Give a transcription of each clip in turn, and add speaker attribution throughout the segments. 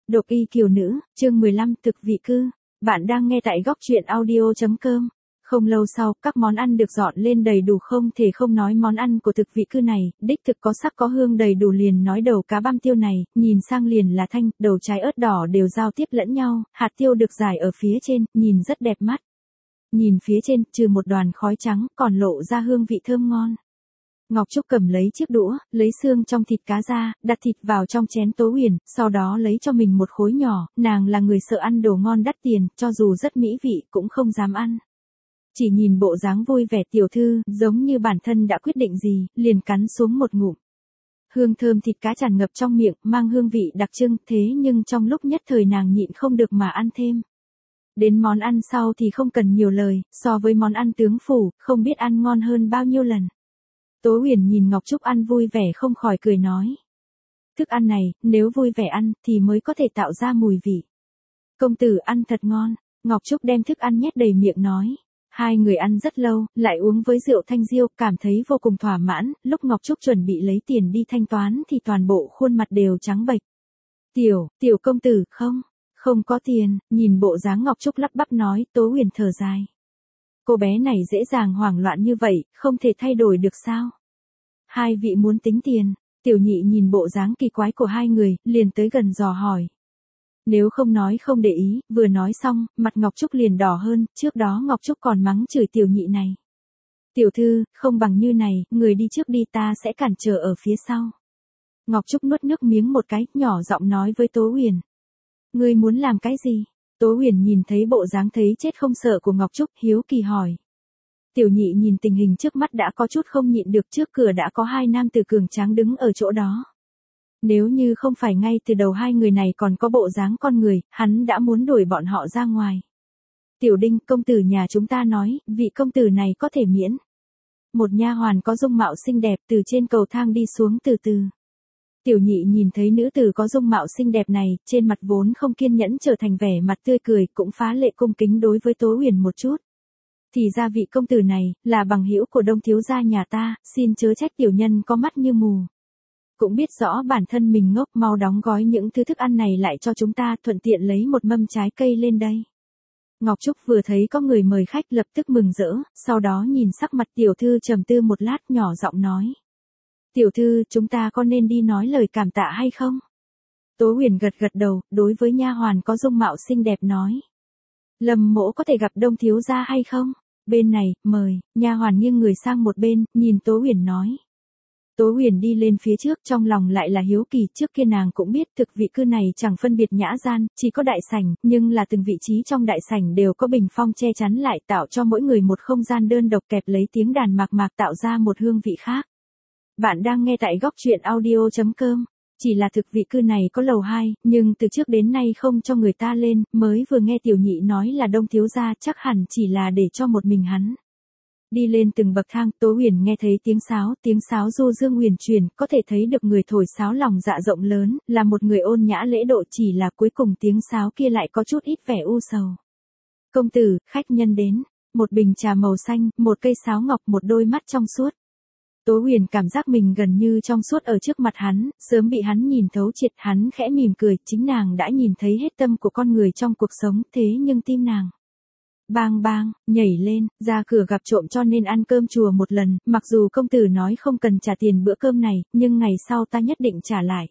Speaker 1: Độc y kiều nữ, chương 15 thực vị cư. Bạn đang nghe tại góc truyện audio.com. Không lâu sau, các món ăn được dọn lên đầy đủ, không thể không nói món ăn của thực vị cư này, đích thực có sắc có hương đầy đủ. Liền nói đầu cá băm tiêu này, nhìn sang liền là thanh, đầu trái ớt đỏ đều giao tiếp lẫn nhau, hạt tiêu được rải ở phía trên, nhìn rất đẹp mắt. Nhìn phía trên, trừ một đoàn khói trắng, còn lộ ra hương vị thơm ngon. Ngọc Trúc cầm lấy chiếc đũa, lấy xương trong thịt cá ra, đặt thịt vào trong chén Tố Huyền, sau đó lấy cho mình một khối nhỏ, nàng là người sợ ăn đồ ngon đắt tiền, cho dù rất mỹ vị cũng không dám ăn. Chỉ nhìn bộ dáng vui vẻ tiểu thư, giống như bản thân đã quyết định gì, liền cắn xuống một ngụm. Hương thơm thịt cá tràn ngập trong miệng, mang hương vị đặc trưng, thế nhưng trong lúc nhất thời nàng nhịn không được mà ăn thêm. Đến món ăn sau thì không cần nhiều lời, so với món ăn tướng phủ, không biết ăn ngon hơn bao nhiêu lần. Tố Huyền nhìn Ngọc Trúc ăn vui vẻ không khỏi cười nói. Thức ăn này, nếu vui vẻ ăn, thì mới có thể tạo ra mùi vị. Công tử ăn thật ngon, Ngọc Trúc đem thức ăn nhét đầy miệng nói. Hai người ăn rất lâu, lại uống với rượu thanh diêu, cảm thấy vô cùng thỏa mãn, lúc Ngọc Trúc chuẩn bị lấy tiền đi thanh toán thì toàn bộ khuôn mặt đều trắng bệch. Tiểu công tử, không có tiền, nhìn bộ dáng Ngọc Trúc lắp bắp nói, Tố Huyền thở dài. Cô bé này dễ dàng hoảng loạn như vậy, không thể thay đổi được sao? Hai vị muốn tính tiền, tiểu nhị nhìn bộ dáng kỳ quái của hai người, liền tới gần dò hỏi. Nếu không nói không để ý, vừa nói xong, mặt Ngọc Trúc liền đỏ hơn, trước đó Ngọc Trúc còn mắng chửi tiểu nhị này. Tiểu thư, không bằng như này, người đi trước đi, ta sẽ cản trở ở phía sau. Ngọc Trúc nuốt nước miếng một cái, nhỏ giọng nói với Tố Huyền. Ngươi muốn làm cái gì? Tố Huyền nhìn thấy bộ dáng thấy chết không sợ của Ngọc Trúc, hiếu kỳ hỏi. Tiểu nhị nhìn tình hình trước mắt đã có chút không nhịn được, trước cửa đã có hai nam tử cường tráng đứng ở chỗ đó. Nếu như không phải ngay từ đầu hai người này còn có bộ dáng con người, hắn đã muốn đuổi bọn họ ra ngoài. Tiểu Đinh, công tử nhà chúng ta nói, vị công tử này có thể miễn. Một nha hoàn có dung mạo xinh đẹp từ trên cầu thang đi xuống từ từ. Tiểu nhị nhìn thấy nữ tử có dung mạo xinh đẹp này, trên mặt vốn không kiên nhẫn trở thành vẻ mặt tươi cười, cũng phá lệ cung kính đối với Tố Huyền một chút. Thì ra vị công tử này, là bằng hữu của Đông thiếu gia nhà ta, xin chớ trách tiểu nhân có mắt như mù. Cũng biết rõ bản thân mình ngốc, mau đóng gói những thứ thức ăn này lại cho chúng ta, thuận tiện lấy một mâm trái cây lên đây. Ngọc Trúc vừa thấy có người mời khách lập tức mừng rỡ, sau đó nhìn sắc mặt tiểu thư trầm tư một lát, nhỏ giọng nói. Tiểu thư, chúng ta có nên đi nói lời cảm tạ hay không? Tố Huyền gật gật đầu, đối với nha hoàn có dung mạo xinh đẹp nói. Lâm mỗ có thể gặp Đông thiếu gia hay không? Bên này, mời, nha hoàn nghiêng người sang một bên, nhìn Tố Huyền nói. Tố Huyền đi lên phía trước, trong lòng lại là hiếu kỳ, trước kia nàng cũng biết thực vị cư này chẳng phân biệt nhã gian, chỉ có đại sảnh, nhưng là từng vị trí trong đại sảnh đều có bình phong che chắn lại, tạo cho mỗi người một không gian đơn độc, kẹp lấy tiếng đàn mạc mạc tạo ra một hương vị khác. Bạn đang nghe tại góc truyện audio.com. Chỉ là thực vị cư này có lầu 2, nhưng từ trước đến nay không cho người ta lên, mới vừa nghe tiểu nhị nói là Đông thiếu gia, chắc hẳn chỉ là để cho một mình hắn. Đi lên từng bậc thang, Tố Huyền nghe thấy tiếng sáo du dương huyền truyền, có thể thấy được người thổi sáo lòng dạ rộng lớn, là một người ôn nhã lễ độ, chỉ là cuối cùng tiếng sáo kia lại có chút ít vẻ u sầu. Công tử, khách nhân đến, một bình trà màu xanh, một cây sáo ngọc, một đôi mắt trong suốt. Tố Huyền cảm giác mình gần như trong suốt ở trước mặt hắn, sớm bị hắn nhìn thấu triệt, hắn khẽ mỉm cười, chính nàng đã nhìn thấy hết tâm của con người trong cuộc sống, thế nhưng tim nàng. Bang bang, nhảy lên, ra cửa gặp trộm cho nên ăn cơm chùa một lần, mặc dù công tử nói không cần trả tiền bữa cơm này, nhưng ngày sau ta nhất định trả lại.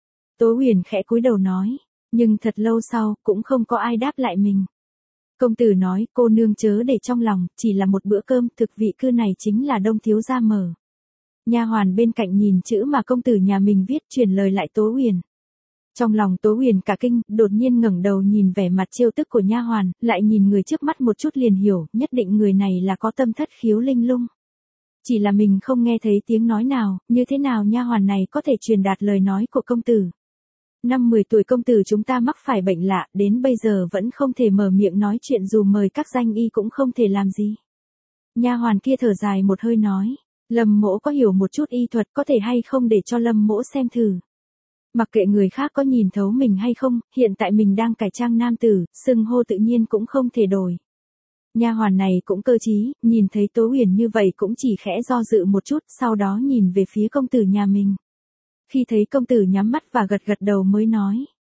Speaker 1: Tố Huyền khẽ cúi đầu nói, nhưng thật lâu sau, cũng không có ai đáp lại mình. Công tử nói, cô nương chớ để trong lòng, chỉ là một bữa cơm, thực vị cư này chính là Đông thiếu gia mở. Nha hoàn bên cạnh nhìn chữ mà công tử nhà mình viết, truyền lời lại Tố Huyền. Trong lòng Tố Huyền cả kinh, đột nhiên ngẩng đầu nhìn vẻ mặt trêu tức của nha hoàn, lại nhìn người trước mắt một chút liền hiểu, nhất định người này là có tâm thất khiếu linh lung. Chỉ là mình không nghe thấy tiếng nói nào, như thế nào nha hoàn này có thể truyền đạt lời nói của công tử. Năm 10 tuổi công tử chúng ta mắc phải bệnh lạ, đến bây giờ vẫn không thể mở miệng nói chuyện, dù mời các danh y cũng không thể làm gì. Nha hoàn kia thở dài một hơi nói. Lâm mỗ có hiểu một chút y thuật, có thể hay không để cho Lâm mỗ xem thử. Mặc kệ người khác có nhìn thấu mình hay không, hiện tại mình đang cải trang nam tử, xưng hô tự nhiên cũng không thể đổi. Nha hoàn này cũng cơ trí, nhìn thấy Tố Huyền như vậy cũng chỉ khẽ do dự một chút, sau đó nhìn về phía công tử nhà mình. Khi thấy công tử nhắm mắt và gật gật đầu mới nói.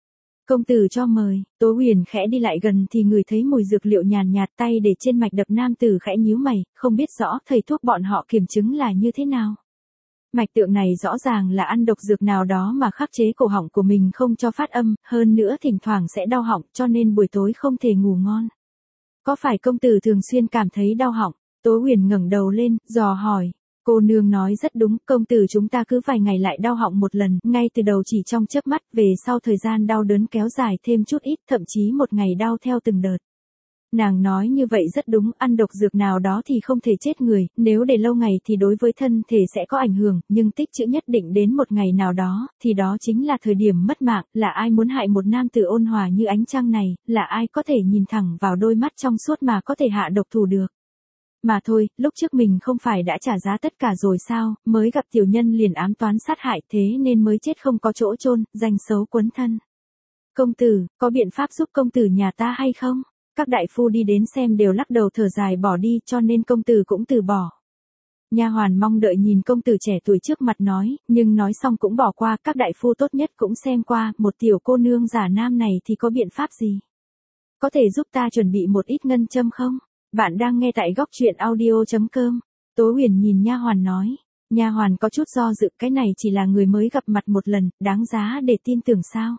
Speaker 1: Công tử cho mời, Tố Huyền khẽ đi lại gần thì ngửi thấy mùi dược liệu nhàn nhạt, tay để trên mạch đập, nam tử khẽ nhíu mày, không biết rõ thầy thuốc bọn họ kiểm chứng là như thế nào. Mạch tượng này rõ ràng là ăn độc dược nào đó mà khắc chế cổ họng của mình không cho phát âm, hơn nữa thỉnh thoảng sẽ đau họng cho nên buổi tối không thể ngủ ngon. Có phải công tử thường xuyên cảm thấy đau họng? Tố Huyền ngẩng đầu lên, dò hỏi. Cô nương nói rất đúng, công tử chúng ta cứ vài ngày lại đau họng một lần, ngay từ đầu chỉ trong chớp mắt, về sau thời gian đau đớn kéo dài thêm chút ít, thậm chí một ngày đau theo từng đợt. Nàng nói như vậy rất đúng, ăn độc dược nào đó thì không thể chết người, nếu để lâu ngày thì đối với thân thể sẽ có ảnh hưởng, nhưng tích trữ nhất định đến một ngày nào đó, thì đó chính là thời điểm mất mạng, là ai muốn hại một nam tử ôn hòa như ánh trăng này, là ai có thể nhìn thẳng vào đôi mắt trong suốt mà có thể hạ độc thủ được. Mà thôi, lúc trước mình không phải đã trả giá tất cả rồi sao, mới gặp tiểu nhân liền ám toán sát hại thế nên mới chết không có chỗ chôn, danh xấu quấn thân. Công tử, có biện pháp giúp công tử nhà ta hay không? Các đại phu đi đến xem đều lắc đầu thở dài bỏ đi cho nên công tử cũng từ bỏ. Nha hoàn mong đợi nhìn công tử trẻ tuổi trước mặt nói, nhưng nói xong cũng bỏ qua, các đại phu tốt nhất cũng xem qua, một tiểu cô nương giả nam này thì có biện pháp gì? Có thể giúp ta chuẩn bị một ít ngân châm không? Bạn đang nghe tại góc truyện audio.com. Tố Huyền nhìn nha hoàn nói. Nha hoàn có chút do dự, cái này chỉ là người mới gặp mặt một lần, đáng giá để tin tưởng sao?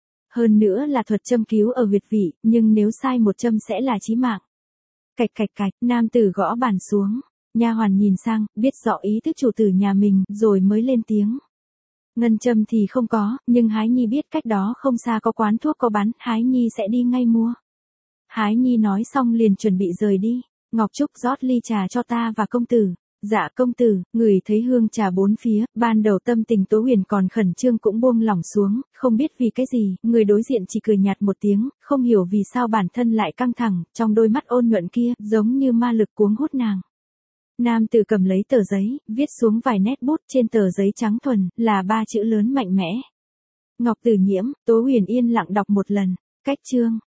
Speaker 1: Hơn nữa là thuật châm cứu ở huyệt vị, nhưng nếu sai một châm sẽ là chí mạng. Cạch cạch cạch, nam tử gõ bàn xuống. Nha hoàn nhìn sang, biết rõ ý thức chủ tử nhà mình, rồi mới lên tiếng. Ngân châm thì không có, nhưng Hái Nhi biết cách đó không xa có quán thuốc có bán, Hái Nhi sẽ đi ngay mua. Hái Nhi nói xong liền chuẩn bị rời đi. Ngọc Trúc rót ly trà cho ta và công tử. Dạ công tử, ngửi thấy hương trà bốn phía, ban đầu tâm tình Tố Huyền còn khẩn trương cũng buông lỏng xuống, không biết vì cái gì, người đối diện chỉ cười nhạt một tiếng, không hiểu vì sao bản thân lại căng thẳng, trong đôi mắt ôn nhuận kia, giống như ma lực cuống hút nàng. Nam tử cầm lấy tờ giấy, viết xuống vài nét bút trên tờ giấy trắng thuần, là 3 chữ lớn mạnh mẽ. Ngọc Tử Nhiễm, Tố Huyền yên lặng đọc một lần, cách chương.